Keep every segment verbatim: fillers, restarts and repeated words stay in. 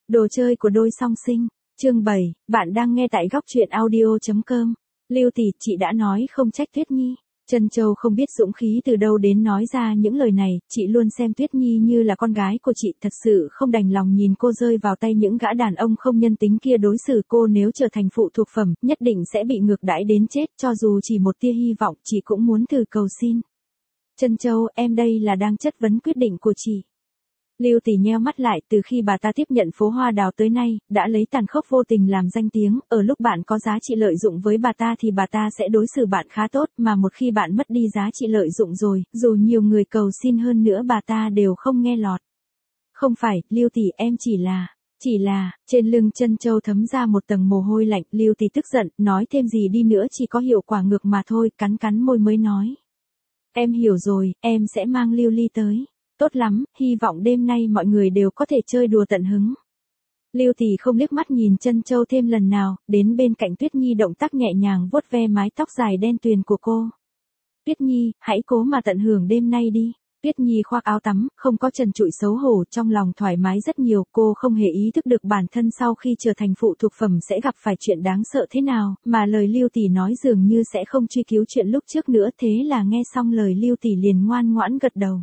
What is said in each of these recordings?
Đồ chơi của đôi song sinh, chương bảy, bạn đang nghe tại góc truyện audio.com. Lưu tỷ, chị đã nói không trách Tuyết Nhi. Trân Châu không biết dũng khí từ đâu đến nói ra những lời này, chị luôn xem Tuyết Nhi như là con gái của chị, thật sự không đành lòng nhìn cô rơi vào tay những gã đàn ông không nhân tính kia đối xử cô nếu trở thành phụ thuộc phẩm, nhất định sẽ bị ngược đãi đến chết, cho dù chỉ một tia hy vọng, chị cũng muốn thử cầu xin. Trân Châu, em đây là đang chất vấn quyết định của chị. Lưu tỷ nheo mắt lại, từ khi bà ta tiếp nhận phố Hoa Đào tới nay, đã lấy tàn khốc vô tình làm danh tiếng, ở lúc bạn có giá trị lợi dụng với bà ta thì bà ta sẽ đối xử bạn khá tốt, mà một khi bạn mất đi giá trị lợi dụng rồi, dù nhiều người cầu xin hơn nữa bà ta đều không nghe lọt. Không phải, Lưu tỷ, em chỉ là, chỉ là, trên lưng Trân Châu thấm ra một tầng mồ hôi lạnh, Lưu tỷ tức giận, nói thêm gì đi nữa chỉ có hiệu quả ngược mà thôi, cắn cắn môi mới nói. Em hiểu rồi, em sẽ mang Lưu Ly tới. Tốt lắm, hy vọng đêm nay mọi người đều có thể chơi đùa tận hứng. Lưu tỷ không liếc mắt nhìn Trân Châu thêm lần nào, đến bên cạnh Tuyết Nhi động tác nhẹ nhàng vuốt ve mái tóc dài đen tuyền của cô. Tuyết Nhi, hãy cố mà tận hưởng đêm nay đi. Tuyết Nhi khoác áo tắm, không có trần trụi xấu hổ, trong lòng thoải mái rất nhiều, cô không hề ý thức được bản thân sau khi trở thành phụ thuộc phẩm sẽ gặp phải chuyện đáng sợ thế nào, mà lời Lưu tỷ nói dường như sẽ không truy cứu chuyện lúc trước nữa, thế là nghe xong lời Lưu tỷ liền ngoan ngoãn gật đầu.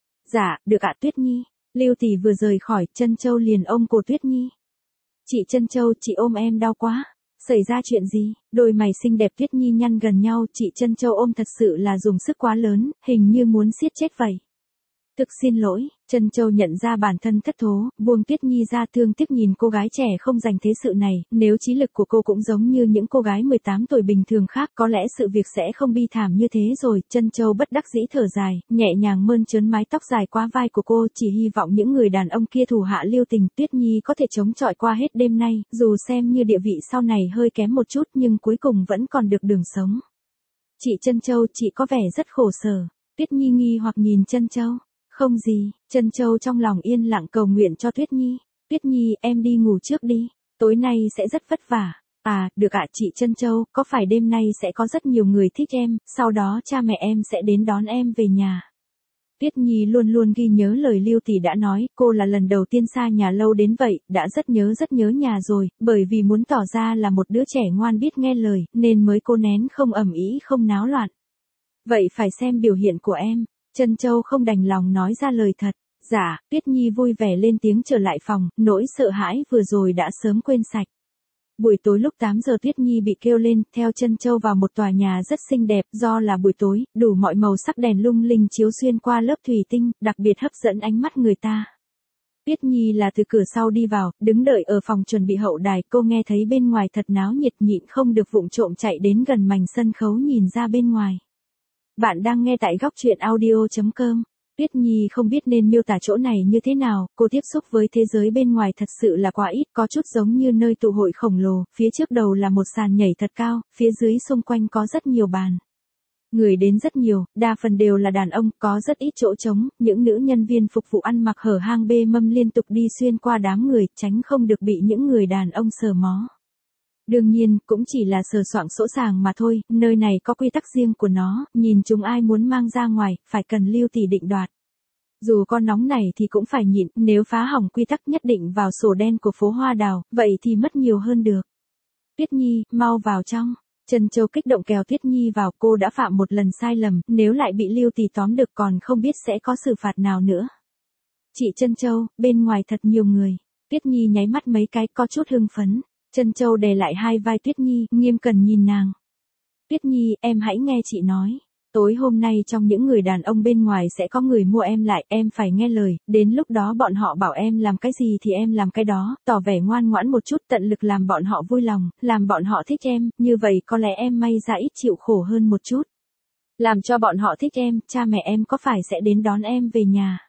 Dạ, được ạ Tuyết Nhi. Lưu tỷ vừa rời khỏi, Trân Châu liền ôm cổ Tuyết Nhi. Chị Trân Châu, chị ôm em đau quá. Xảy ra chuyện gì? Đôi mày xinh đẹp Tuyết Nhi nhăn gần nhau, chị Trân Châu ôm thật sự là dùng sức quá lớn, hình như muốn siết chết vậy. Thực xin lỗi, Trân Châu nhận ra bản thân thất thố, buông Tuyết Nhi ra, thương tiếc nhìn cô gái trẻ không dành thế sự này, nếu trí lực của cô cũng giống như những cô gái mười tám tuổi bình thường khác, có lẽ sự việc sẽ không bi thảm như thế rồi. Trân Châu bất đắc dĩ thở dài, nhẹ nhàng mơn trớn mái tóc dài qua vai của cô, chỉ hy vọng những người đàn ông kia thủ hạ lưu tình, Tuyết Nhi có thể chống chọi qua hết đêm nay, dù xem như địa vị sau này hơi kém một chút nhưng cuối cùng vẫn còn được đường sống. Chị Trân Châu, chị có vẻ rất khổ sở. Tuyết Nhi nghi hoặc nhìn Trân Châu. Không gì, Trân Châu trong lòng yên lặng cầu nguyện cho Tuyết Nhi. Tuyết Nhi, em đi ngủ trước đi, tối nay sẽ rất vất vả. À, được ạ chị Trân Châu, có phải đêm nay sẽ có rất nhiều người thích em, sau đó cha mẹ em sẽ đến đón em về nhà. Tuyết Nhi luôn luôn ghi nhớ lời Lưu tỷ đã nói, cô là lần đầu tiên xa nhà lâu đến vậy, đã rất nhớ rất nhớ nhà rồi, bởi vì muốn tỏ ra là một đứa trẻ ngoan biết nghe lời, nên mới cố nén không ầm ĩ không náo loạn. Vậy phải xem biểu hiện của em. Trân Châu không đành lòng nói ra lời thật. Dạ, Tuyết Nhi vui vẻ lên tiếng trở lại phòng, nỗi sợ hãi vừa rồi đã sớm quên sạch. Buổi tối lúc tám giờ Tuyết Nhi bị kêu lên, theo Trân Châu vào một tòa nhà rất xinh đẹp, do là buổi tối, đủ mọi màu sắc đèn lung linh chiếu xuyên qua lớp thủy tinh, đặc biệt hấp dẫn ánh mắt người ta. Tuyết Nhi là từ cửa sau đi vào, đứng đợi ở phòng chuẩn bị hậu đài, cô nghe thấy bên ngoài thật náo nhiệt, nhịn không được vụng trộm chạy đến gần mảnh sân khấu nhìn ra bên ngoài. Bạn đang nghe tại góc truyện audio.com. Tuyết Nhi không biết nên miêu tả chỗ này như thế nào, cô tiếp xúc với thế giới bên ngoài thật sự là quá ít, có chút giống như nơi tụ hội khổng lồ, phía trước đầu là một sàn nhảy thật cao, phía dưới xung quanh có rất nhiều bàn. Người đến rất nhiều, đa phần đều là đàn ông, có rất ít chỗ trống, những nữ nhân viên phục vụ ăn mặc hở hang bê mâm liên tục đi xuyên qua đám người, tránh không được bị những người đàn ông sờ mó. Đương nhiên, cũng chỉ là sờ soạng sỗ sàng mà thôi, nơi này có quy tắc riêng của nó, nhìn chúng ai muốn mang ra ngoài, phải cần Lưu tỷ định đoạt. Dù con nóng này thì cũng phải nhịn, nếu phá hỏng quy tắc nhất định vào sổ đen của phố Hoa Đào, vậy thì mất nhiều hơn được. Tuyết Nhi, mau vào trong. Trân Châu kích động kéo Tuyết Nhi vào, cô đã phạm một lần sai lầm, nếu lại bị Lưu tỷ tóm được còn không biết sẽ có xử phạt nào nữa. Chị Trân Châu, bên ngoài thật nhiều người. Tuyết Nhi nháy mắt mấy cái, có chút hưng phấn. Trân Châu đè lại hai vai Tuyết Nhi, nghiêm cẩn nhìn nàng. Tuyết Nhi, em hãy nghe chị nói. Tối hôm nay trong những người đàn ông bên ngoài sẽ có người mua em lại, em phải nghe lời, đến lúc đó bọn họ bảo em làm cái gì thì em làm cái đó, tỏ vẻ ngoan ngoãn một chút, tận lực làm bọn họ vui lòng, làm bọn họ thích em, như vậy có lẽ em may ra ít chịu khổ hơn một chút. Làm cho bọn họ thích em, cha mẹ em có phải sẽ đến đón em về nhà.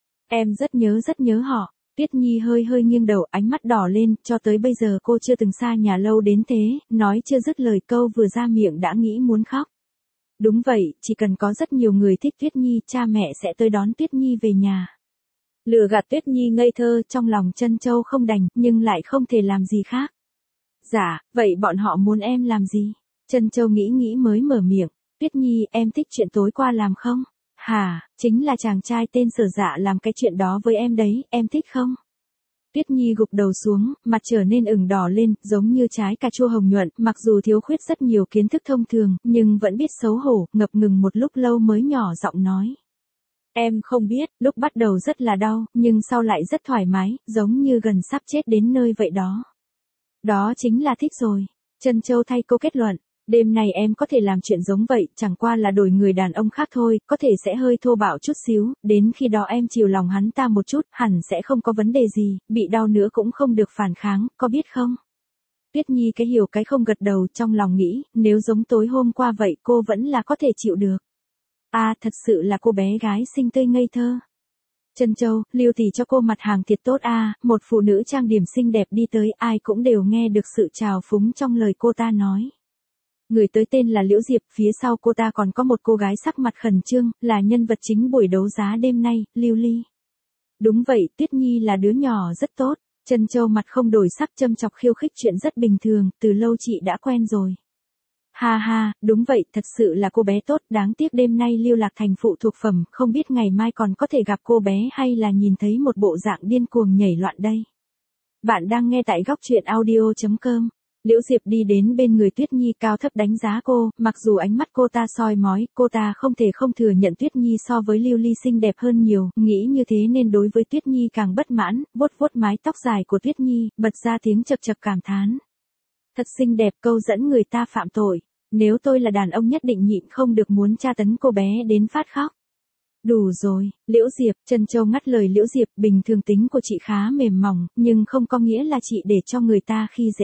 Em rất nhớ rất nhớ họ. Tuyết Nhi hơi hơi nghiêng đầu, ánh mắt đỏ lên, cho tới bây giờ cô chưa từng xa nhà lâu đến thế, nói chưa dứt lời câu vừa ra miệng đã nghĩ muốn khóc. Đúng vậy, chỉ cần có rất nhiều người thích Tuyết Nhi, cha mẹ sẽ tới đón Tuyết Nhi về nhà. Lừa gạt Tuyết Nhi ngây thơ, trong lòng Trân Châu không đành, nhưng lại không thể làm gì khác. Dạ, vậy bọn họ muốn em làm gì? Trân Châu nghĩ nghĩ mới mở miệng. Tuyết Nhi, em thích chuyện tối qua làm không? Hả, chính là chàng trai tên Sở Dạ làm cái chuyện đó với em đấy, em thích không? Tuyết Nhi gục đầu xuống, mặt trở nên ửng đỏ lên, giống như trái cà chua hồng nhuận, mặc dù thiếu khuyết rất nhiều kiến thức thông thường, nhưng vẫn biết xấu hổ, ngập ngừng một lúc lâu mới nhỏ giọng nói. Em không biết, lúc bắt đầu rất là đau, nhưng sau lại rất thoải mái, giống như gần sắp chết đến nơi vậy đó. Đó chính là thích rồi. Trân Châu thay cô kết luận. Đêm này em có thể làm chuyện giống vậy, chẳng qua là đổi người đàn ông khác thôi, có thể sẽ hơi thô bạo chút xíu, đến khi đó em chiều lòng hắn ta một chút, hẳn sẽ không có vấn đề gì, bị đau nữa cũng không được phản kháng, có biết không? Tuyết Nhi cái hiểu cái không gật đầu, trong lòng nghĩ, nếu giống tối hôm qua vậy cô vẫn là có thể chịu được. À, thật sự là cô bé gái xinh tươi ngây thơ. Trân Châu, Lưu Tỷ cho cô mặt hàng thiệt tốt a, một phụ nữ trang điểm xinh đẹp đi tới, ai cũng đều nghe được sự trào phúng trong lời cô ta nói. Người tới tên là Liễu Diệp, phía sau cô ta còn có một cô gái sắc mặt khẩn trương, là nhân vật chính buổi đấu giá đêm nay, Lưu Ly. Đúng vậy, Tuyết Nhi là đứa nhỏ rất tốt. Trân Châu mặt không đổi sắc châm chọc khiêu khích chuyện rất bình thường, từ lâu chị đã quen rồi. Ha ha, đúng vậy, thật sự là cô bé tốt, đáng tiếc đêm nay lưu lạc thành phụ thuộc phẩm, không biết ngày mai còn có thể gặp cô bé hay là nhìn thấy một bộ dạng điên cuồng nhảy loạn đây. Bạn đang nghe tại góc truyện audio chấm com. Liễu Diệp đi đến bên người Tuyết Nhi cao thấp đánh giá cô, mặc dù ánh mắt cô ta soi mói, cô ta không thể không thừa nhận Tuyết Nhi so với Lưu Ly xinh đẹp hơn nhiều, nghĩ như thế nên đối với Tuyết Nhi càng bất mãn, vuốt vuốt mái tóc dài của Tuyết Nhi, bật ra tiếng chậc chậc cảm thán. Thật xinh đẹp, câu dẫn người ta phạm tội. Nếu tôi là đàn ông nhất định nhịn không được muốn tra tấn cô bé đến phát khóc. Đủ rồi, Liễu Diệp, Trân Châu ngắt lời Liễu Diệp, bình thường tính của chị khá mềm mỏng, nhưng không có nghĩa là chị để cho người ta khi dễ.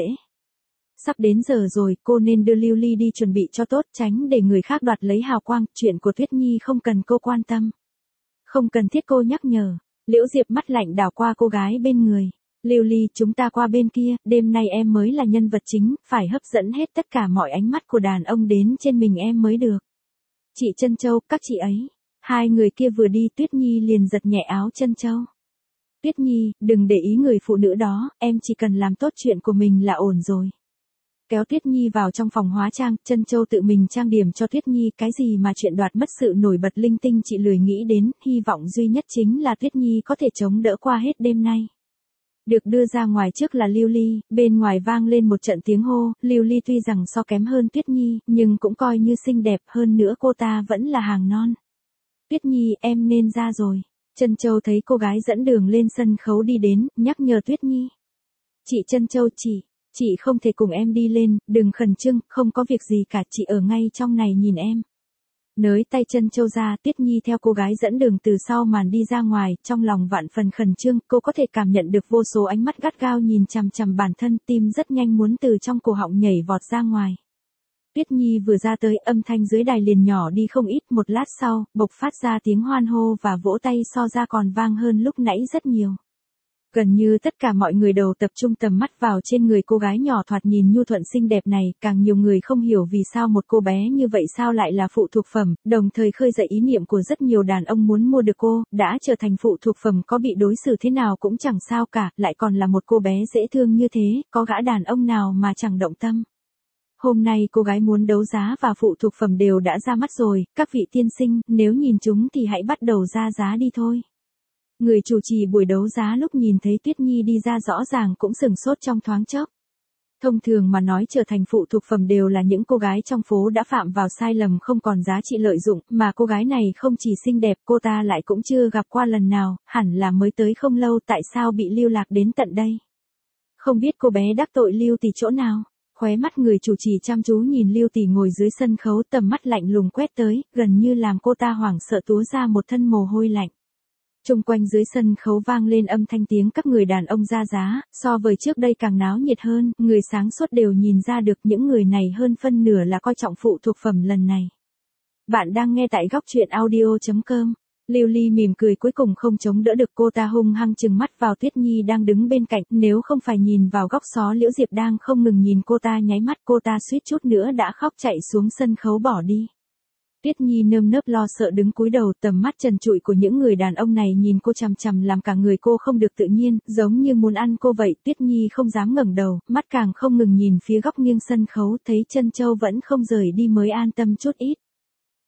Sắp đến giờ rồi, cô nên đưa Lưu Ly đi chuẩn bị cho tốt, tránh để người khác đoạt lấy hào quang, chuyện của Tuyết Nhi không cần cô quan tâm. Không cần thiết cô nhắc nhở, Liễu Diệp mắt lạnh đảo qua cô gái bên người. Lưu Ly, chúng ta qua bên kia, đêm nay em mới là nhân vật chính, phải hấp dẫn hết tất cả mọi ánh mắt của đàn ông đến trên mình em mới được. Chị Trân Châu, các chị ấy. Hai người kia vừa đi, Tuyết Nhi liền giật nhẹ áo Trân Châu. Tuyết Nhi, đừng để ý người phụ nữ đó, em chỉ cần làm tốt chuyện của mình là ổn rồi. Kéo Tuyết Nhi vào trong phòng hóa trang, Trân Châu tự mình trang điểm cho Tuyết Nhi, cái gì mà chuyện đoạt mất sự nổi bật linh tinh chị lười nghĩ đến, hy vọng duy nhất chính là Tuyết Nhi có thể chống đỡ qua hết đêm nay. Được đưa ra ngoài trước là Lưu Ly, bên ngoài vang lên một trận tiếng hô, Lưu Ly tuy rằng so kém hơn Tuyết Nhi, nhưng cũng coi như xinh đẹp, hơn nữa cô ta vẫn là hàng non. Tuyết Nhi, em nên ra rồi. Trân Châu thấy cô gái dẫn đường lên sân khấu đi đến, nhắc nhở Tuyết Nhi. Chị Trân Châu, chị, chị không thể cùng em đi lên, đừng khẩn trương, không có việc gì cả, chị ở ngay trong này nhìn em. Nới tay Trân Châu ra, Tuyết Nhi theo cô gái dẫn đường từ sau màn đi ra ngoài, trong lòng vạn phần khẩn trương, cô có thể cảm nhận được vô số ánh mắt gắt gao nhìn chằm chằm bản thân, tim rất nhanh muốn từ trong cổ họng nhảy vọt ra ngoài. Tuyết Nhi vừa ra tới, âm thanh dưới đài liền nhỏ đi không ít, một lát sau, bộc phát ra tiếng hoan hô và vỗ tay so ra còn vang hơn lúc nãy rất nhiều. Gần như tất cả mọi người đều tập trung tầm mắt vào trên người cô gái nhỏ thoạt nhìn nhu thuận xinh đẹp này, càng nhiều người không hiểu vì sao một cô bé như vậy sao lại là phụ thuộc phẩm, đồng thời khơi dậy ý niệm của rất nhiều đàn ông muốn mua được cô, đã trở thành phụ thuộc phẩm có bị đối xử thế nào cũng chẳng sao cả, lại còn là một cô bé dễ thương như thế, có gã đàn ông nào mà chẳng động tâm. Hôm nay cô gái muốn đấu giá và phụ thuộc phẩm đều đã ra mắt rồi, các vị tiên sinh, nếu nhìn chúng thì hãy bắt đầu ra giá đi thôi. Người chủ trì buổi đấu giá lúc nhìn thấy Tuyết Nhi đi ra rõ ràng cũng sừng sốt trong thoáng chốc. Thông thường mà nói trở thành phụ thuộc phẩm đều là những cô gái trong phố đã phạm vào sai lầm không còn giá trị lợi dụng, mà cô gái này không chỉ xinh đẹp cô ta lại cũng chưa gặp qua lần nào, hẳn là mới tới không lâu tại sao bị lưu lạc đến tận đây. Không biết cô bé đắc tội Lưu Tỷ chỗ nào. Khóe mắt người chủ trì chăm chú nhìn Lưu Tỷ ngồi dưới sân khấu, tầm mắt lạnh lùng quét tới, gần như làm cô ta hoảng sợ túa ra một thân mồ hôi lạnh. Trung quanh dưới sân khấu vang lên âm thanh tiếng các người đàn ông ra giá, so với trước đây càng náo nhiệt hơn, người sáng suốt đều nhìn ra được những người này hơn phân nửa là coi trọng phụ thuộc phẩm lần này. Bạn đang nghe tại góc truyện audio chấm com. Lưu Ly mỉm cười cuối cùng không chống đỡ được, cô ta hung hăng trừng mắt vào Tuyết Nhi đang đứng bên cạnh, nếu không phải nhìn vào góc xó Liễu Diệp đang không ngừng nhìn cô ta nháy mắt, cô ta suýt chút nữa đã khóc chạy xuống sân khấu bỏ đi. Tuyết Nhi nơm nớp lo sợ đứng cúi đầu, tầm mắt trần trụi của những người đàn ông này nhìn cô chằm chằm làm cả người cô không được tự nhiên, giống như muốn ăn cô vậy. Tuyết Nhi không dám ngẩng đầu, mắt càng không ngừng nhìn phía góc nghiêng sân khấu, thấy Trân Châu vẫn không rời đi mới an tâm chút ít.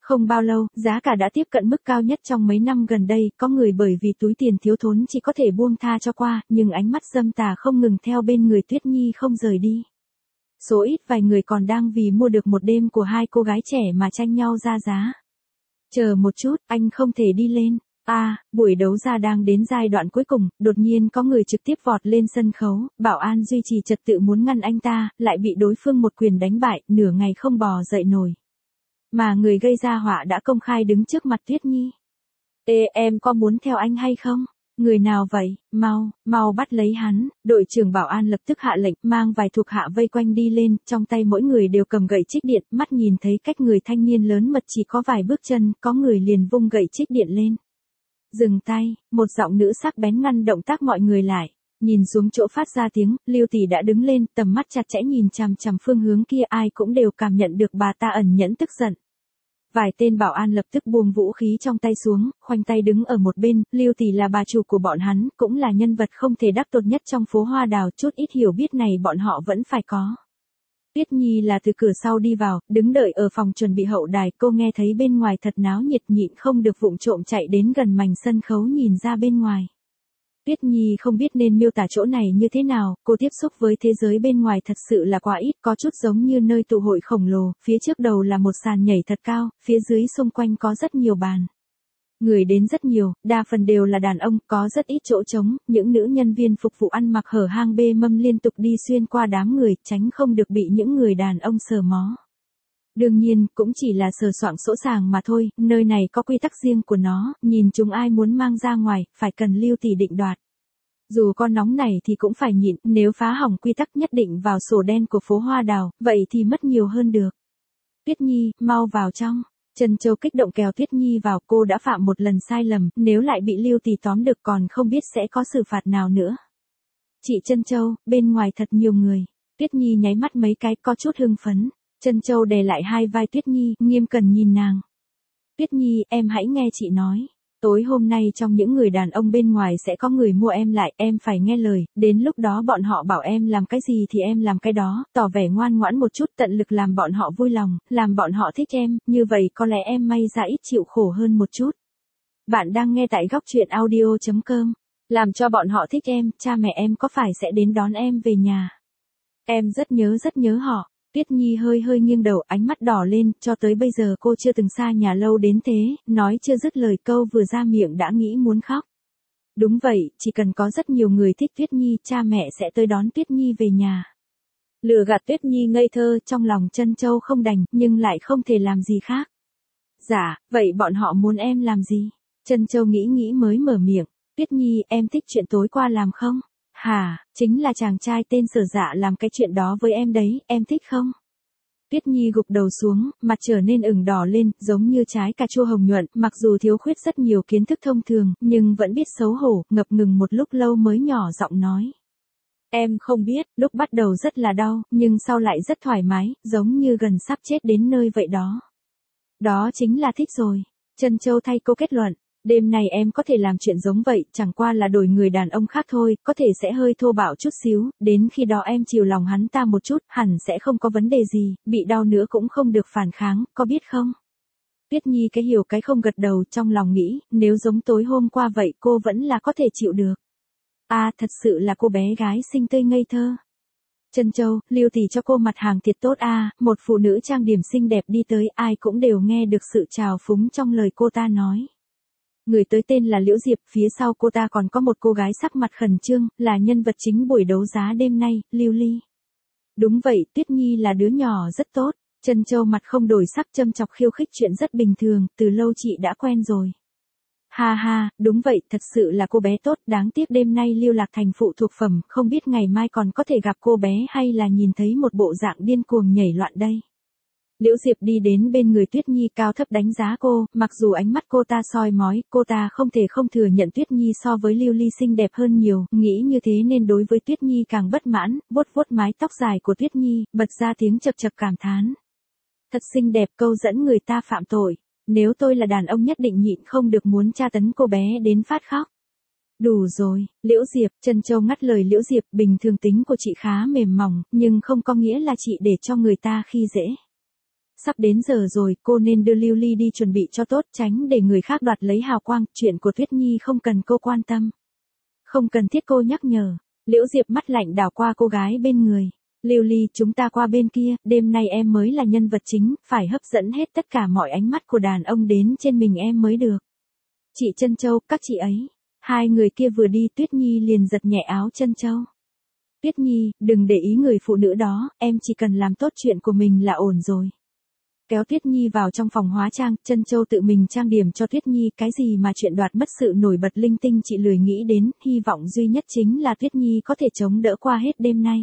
Không bao lâu, giá cả đã tiếp cận mức cao nhất trong mấy năm gần đây, có người bởi vì túi tiền thiếu thốn chỉ có thể buông tha cho qua, nhưng ánh mắt dâm tà không ngừng theo bên người Tuyết Nhi không rời đi. Số ít vài người còn đang vì mua được một đêm của hai cô gái trẻ mà tranh nhau ra giá. Chờ một chút, anh không thể đi lên. À, buổi đấu giá đang đến giai đoạn cuối cùng, đột nhiên có người trực tiếp vọt lên sân khấu, bảo an duy trì trật tự muốn ngăn anh ta, lại bị đối phương một quyền đánh bại, nửa ngày không bò dậy nổi. Mà người gây ra họa đã công khai đứng trước mặt Tuyết Nhi. Ê, em có muốn theo anh hay không? Người nào vậy? Mau, mau bắt lấy hắn. Đội trưởng bảo an lập tức hạ lệnh, mang vài thuộc hạ vây quanh đi lên, trong tay mỗi người đều cầm gậy trích điện, mắt nhìn thấy cách người thanh niên lớn mật chỉ có vài bước chân, có người liền vung gậy trích điện lên. Dừng tay, một giọng nữ sắc bén ngăn động tác mọi người lại. Nhìn xuống chỗ phát ra tiếng, Lưu Tỷ đã đứng lên, tầm mắt chặt chẽ nhìn chằm chằm phương hướng kia, ai cũng đều cảm nhận được bà ta ẩn nhẫn tức giận. Vài tên bảo an lập tức buông vũ khí trong tay xuống, khoanh tay đứng ở một bên, Lưu Tỷ là bà chủ của bọn hắn, cũng là nhân vật không thể đắc tội nhất trong phố Hoa Đào, chút ít hiểu biết này bọn họ vẫn phải có. Tuyết Nhi là từ cửa sau đi vào, đứng đợi ở phòng chuẩn bị hậu đài, cô nghe thấy bên ngoài thật náo nhiệt nhịn không được vụng trộm chạy đến gần mảnh sân khấu nhìn ra bên ngoài. Tuyết Nhi không biết nên miêu tả chỗ này như thế nào, cô tiếp xúc với thế giới bên ngoài thật sự là quá ít, có chút giống như nơi tụ hội khổng lồ, phía trước đầu là một sàn nhảy thật cao, phía dưới xung quanh có rất nhiều bàn. Người đến rất nhiều, đa phần đều là đàn ông, có rất ít chỗ trống, những nữ nhân viên phục vụ ăn mặc hở hang bê mâm liên tục đi xuyên qua đám người, tránh không được bị những người đàn ông sờ mó. Đương nhiên, cũng chỉ là sờ soạng sỗ sàng mà thôi, nơi này có quy tắc riêng của nó, nhìn chúng ai muốn mang ra ngoài, phải cần Lưu Tỷ định đoạt. Dù con nóng này thì cũng phải nhịn, nếu phá hỏng quy tắc nhất định vào sổ đen của phố Hoa Đào, vậy thì mất nhiều hơn được. Tuyết Nhi, mau vào trong. Trân Châu kích động kéo Tuyết Nhi vào, cô đã phạm một lần sai lầm, nếu lại bị Lưu Tỷ tóm được còn không biết sẽ có xử phạt nào nữa. Chị Trân Châu, bên ngoài thật nhiều người. Tuyết Nhi nháy mắt mấy cái, có chút hưng phấn. Trân Châu đè lại hai vai Tuyết Nhi, nghiêm cẩn nhìn nàng. Tuyết Nhi, em hãy nghe chị nói. Tối hôm nay trong những người đàn ông bên ngoài sẽ có người mua em lại, em phải nghe lời, đến lúc đó bọn họ bảo em làm cái gì thì em làm cái đó, tỏ vẻ ngoan ngoãn một chút, tận lực làm bọn họ vui lòng, làm bọn họ thích em, như vậy có lẽ em may ra ít chịu khổ hơn một chút. Bạn đang nghe tại góc truyện audio chấm com. Làm cho bọn họ thích em, cha mẹ em có phải sẽ đến đón em về nhà? Em rất nhớ rất nhớ họ. Tuyết Nhi hơi hơi nghiêng đầu, ánh mắt đỏ lên, cho tới bây giờ cô chưa từng xa nhà lâu đến thế, nói chưa dứt lời câu vừa ra miệng đã nghĩ muốn khóc. Đúng vậy, chỉ cần có rất nhiều người thích Tuyết Nhi, cha mẹ sẽ tới đón Tuyết Nhi về nhà. Lừa gạt Tuyết Nhi ngây thơ, trong lòng Trân Châu không đành, nhưng lại không thể làm gì khác. Dạ, vậy bọn họ muốn em làm gì? Trân Châu nghĩ nghĩ mới mở miệng. Tuyết Nhi, em thích chuyện tối qua làm không? Hả, chính là chàng trai tên Sở Dạ làm cái chuyện đó với em đấy, em thích không? Tuyết Nhi gục đầu xuống, mặt trở nên ửng đỏ lên, giống như trái cà chua hồng nhuận, mặc dù thiếu khuyết rất nhiều kiến thức thông thường, nhưng vẫn biết xấu hổ, ngập ngừng một lúc lâu mới nhỏ giọng nói. Em không biết, lúc bắt đầu rất là đau, nhưng sau lại rất thoải mái, giống như gần sắp chết đến nơi vậy đó. Đó chính là thích rồi. Trân Châu thay cô kết luận. Đêm này em có thể làm chuyện giống vậy, chẳng qua là đổi người đàn ông khác thôi, có thể sẽ hơi thô bạo chút xíu, đến khi đó em chiều lòng hắn ta một chút, hẳn sẽ không có vấn đề gì, bị đau nữa cũng không được phản kháng, có biết không? Tuyết Nhi cái hiểu cái không gật đầu, trong lòng nghĩ, nếu giống tối hôm qua vậy cô vẫn là có thể chịu được. À, thật sự là cô bé gái xinh tươi ngây thơ. Trân Châu, Lưu Tỷ cho cô mặt hàng thiệt tốt à, một phụ nữ trang điểm xinh đẹp đi tới, ai cũng đều nghe được sự trào phúng trong lời cô ta nói. Người tới tên là Liễu Diệp, phía sau cô ta còn có một cô gái sắc mặt khẩn trương, là nhân vật chính buổi đấu giá đêm nay, Lưu Ly. Đúng vậy, Tuyết Nhi là đứa nhỏ rất tốt. Trân Châu mặt không đổi sắc châm chọc khiêu khích chuyện rất bình thường, từ lâu chị đã quen rồi. Ha ha, đúng vậy, thật sự là cô bé tốt, đáng tiếc đêm nay lưu lạc thành phụ thuộc phẩm, không biết ngày mai còn có thể gặp cô bé hay là nhìn thấy một bộ dạng điên cuồng nhảy loạn đây. Liễu Diệp đi đến bên người Tuyết Nhi cao thấp đánh giá cô, mặc dù ánh mắt cô ta soi mói, cô ta không thể không thừa nhận Tuyết Nhi so với Lưu Ly xinh đẹp hơn nhiều, nghĩ như thế nên đối với Tuyết Nhi càng bất mãn, vuốt vuốt mái tóc dài của Tuyết Nhi, bật ra tiếng chập chập cảm thán. Thật xinh đẹp, câu dẫn người ta phạm tội, nếu tôi là đàn ông nhất định nhịn không được muốn tra tấn cô bé đến phát khóc. Đủ rồi, Liễu Diệp, Trân Châu ngắt lời Liễu Diệp, bình thường tính của chị khá mềm mỏng, nhưng không có nghĩa là chị để cho người ta khi dễ. sắp đến giờ rồi, cô nên đưa Lưu Ly đi chuẩn bị cho tốt, tránh để người khác đoạt lấy hào quang, chuyện của Tuyết Nhi không cần cô quan tâm. Không cần thiết cô nhắc nhở. Liễu Diệp mắt lạnh đảo qua cô gái bên người. Lưu Ly, chúng ta qua bên kia, đêm nay em mới là nhân vật chính, phải hấp dẫn hết tất cả mọi ánh mắt của đàn ông đến trên mình em mới được. Chị Trân Châu, các chị ấy. Hai người kia vừa đi, Tuyết Nhi liền giật nhẹ áo Trân Châu. Tuyết Nhi, đừng để ý người phụ nữ đó, em chỉ cần làm tốt chuyện của mình là ổn rồi. Kéo Tuyết Nhi vào trong phòng hóa trang, Trân Châu tự mình trang điểm cho Tuyết Nhi, cái gì mà chuyện đoạt mất sự nổi bật linh tinh chị lười nghĩ đến, hy vọng duy nhất chính là Tuyết Nhi có thể chống đỡ qua hết đêm nay.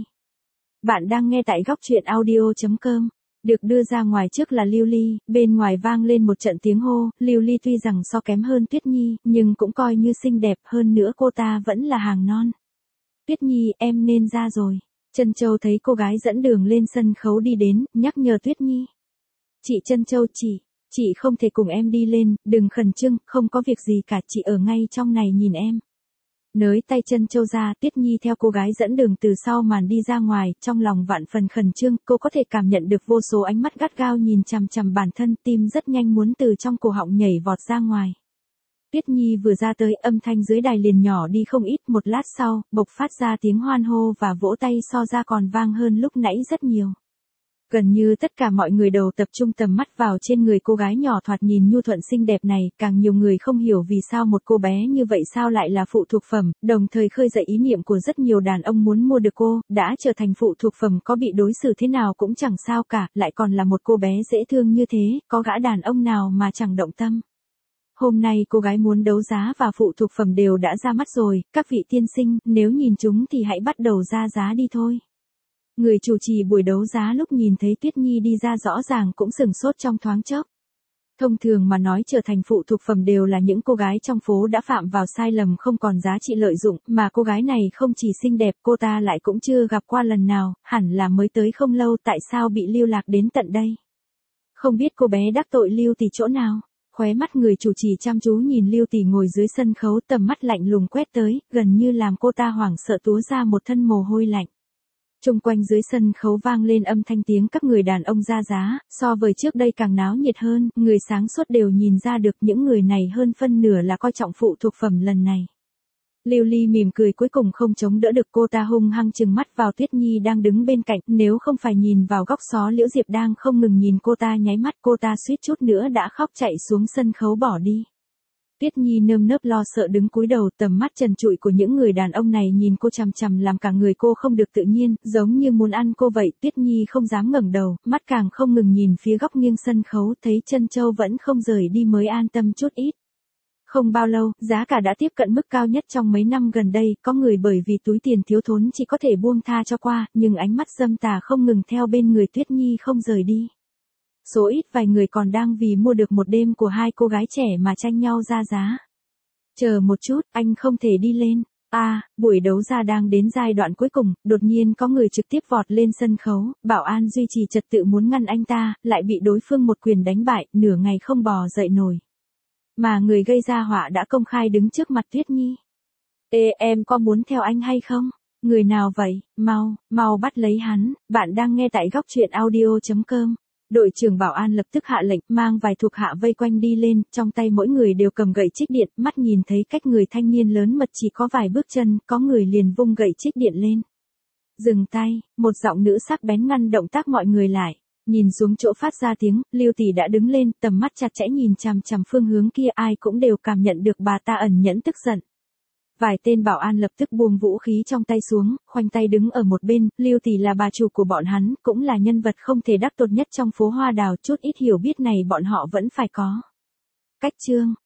Bạn đang nghe tại góc truyện audio chấm com. Được đưa ra ngoài trước là Lưu Ly, bên ngoài vang lên một trận tiếng hô, Lưu Ly tuy rằng so kém hơn Tuyết Nhi, nhưng cũng coi như xinh đẹp, hơn nữa cô ta vẫn là hàng non. Tuyết Nhi, em nên ra rồi. Trân Châu thấy cô gái dẫn đường lên sân khấu đi đến, nhắc nhở Tuyết Nhi. Chị Trân Châu, chị, chị không thể cùng em đi lên, đừng khẩn trương, không có việc gì cả, chị ở ngay trong này nhìn em. Nới tay Trân Châu ra, Tuyết Nhi theo cô gái dẫn đường từ sau màn đi ra ngoài, trong lòng vạn phần khẩn trương, cô có thể cảm nhận được vô số ánh mắt gắt gao nhìn chằm chằm bản thân, tim rất nhanh muốn từ trong cổ họng nhảy vọt ra ngoài. Tuyết Nhi vừa ra tới, âm thanh dưới đài liền nhỏ đi không ít, một lát sau, bộc phát ra tiếng hoan hô và vỗ tay so ra còn vang hơn lúc nãy rất nhiều. Gần như tất cả mọi người đều tập trung tầm mắt vào trên người cô gái nhỏ thoạt nhìn nhu thuận xinh đẹp này, càng nhiều người không hiểu vì sao một cô bé như vậy sao lại là phụ thuộc phẩm, đồng thời khơi dậy ý niệm của rất nhiều đàn ông muốn mua được cô, đã trở thành phụ thuộc phẩm có bị đối xử thế nào cũng chẳng sao cả, lại còn là một cô bé dễ thương như thế, có gã đàn ông nào mà chẳng động tâm. Hôm nay cô gái muốn đấu giá và phụ thuộc phẩm đều đã ra mắt rồi, các vị tiên sinh, nếu nhìn chúng thì hãy bắt đầu ra giá đi thôi. Người chủ trì buổi đấu giá lúc nhìn thấy Tuyết Nhi đi ra rõ ràng cũng sửng sốt trong thoáng chốc. Thông thường mà nói trở thành phụ thuộc phẩm đều là những cô gái trong phố đã phạm vào sai lầm không còn giá trị lợi dụng, mà cô gái này không chỉ xinh đẹp cô ta lại cũng chưa gặp qua lần nào, hẳn là mới tới không lâu tại sao bị lưu lạc đến tận đây. Không biết cô bé đắc tội Lưu Tỷ chỗ nào. Khóe mắt người chủ trì chăm chú nhìn Lưu Tỷ ngồi dưới sân khấu, tầm mắt lạnh lùng quét tới, gần như làm cô ta hoảng sợ túa ra một thân mồ hôi lạnh. Trung quanh dưới sân khấu vang lên âm thanh tiếng các người đàn ông ra giá, so với trước đây càng náo nhiệt hơn, người sáng suốt đều nhìn ra được những người này hơn phân nửa là coi trọng phụ thuộc phẩm lần này. Lưu Ly mỉm cười cuối cùng không chống đỡ được, cô ta hung hăng trừng mắt vào Tuyết Nhi đang đứng bên cạnh, nếu không phải nhìn vào góc xó Liễu Diệp đang không ngừng nhìn cô ta nháy mắt, cô ta suýt chút nữa đã khóc chạy xuống sân khấu bỏ đi. Tuyết Nhi nơm nớp lo sợ đứng cúi đầu, tầm mắt trần trụi của những người đàn ông này nhìn cô chằm chằm làm cả người cô không được tự nhiên, giống như muốn ăn cô vậy. Tuyết Nhi không dám ngẩng đầu, mắt càng không ngừng nhìn phía góc nghiêng sân khấu, thấy Trân Châu vẫn không rời đi mới an tâm chút ít. Không bao lâu, giá cả đã tiếp cận mức cao nhất trong mấy năm gần đây, có người bởi vì túi tiền thiếu thốn chỉ có thể buông tha cho qua, nhưng ánh mắt dâm tà không ngừng theo bên người Tuyết Nhi không rời đi. Số ít vài người còn đang vì mua được một đêm của hai cô gái trẻ mà tranh nhau ra giá. Chờ một chút, anh không thể đi lên. À, buổi đấu giá đang đến giai đoạn cuối cùng, đột nhiên có người trực tiếp vọt lên sân khấu, bảo an duy trì trật tự muốn ngăn anh ta, lại bị đối phương một quyền đánh bại, nửa ngày không bò dậy nổi. Mà người gây ra họa đã công khai đứng trước mặt Tuyết Nhi. Ê, em có muốn theo anh hay không? Người nào vậy? Mau, mau bắt lấy hắn. Bạn đang nghe tại góc truyện audio chấm com. Đội trưởng bảo an lập tức hạ lệnh, mang vài thuộc hạ vây quanh đi lên, trong tay mỗi người đều cầm gậy trích điện, mắt nhìn thấy cách người thanh niên lớn mật chỉ có vài bước chân, có người liền vung gậy trích điện lên. Dừng tay, một giọng nữ sắc bén ngăn động tác mọi người lại. Nhìn xuống chỗ phát ra tiếng, Lưu Tỷ đã đứng lên, tầm mắt chặt chẽ nhìn chằm chằm phương hướng kia, ai cũng đều cảm nhận được bà ta ẩn nhẫn tức giận. Vài tên bảo an lập tức buông vũ khí trong tay xuống, khoanh tay đứng ở một bên, Lưu Tỷ là bà chủ của bọn hắn, cũng là nhân vật không thể đắc tội nhất trong phố Hoa Đào, chút ít hiểu biết này bọn họ vẫn phải có. Cách chương,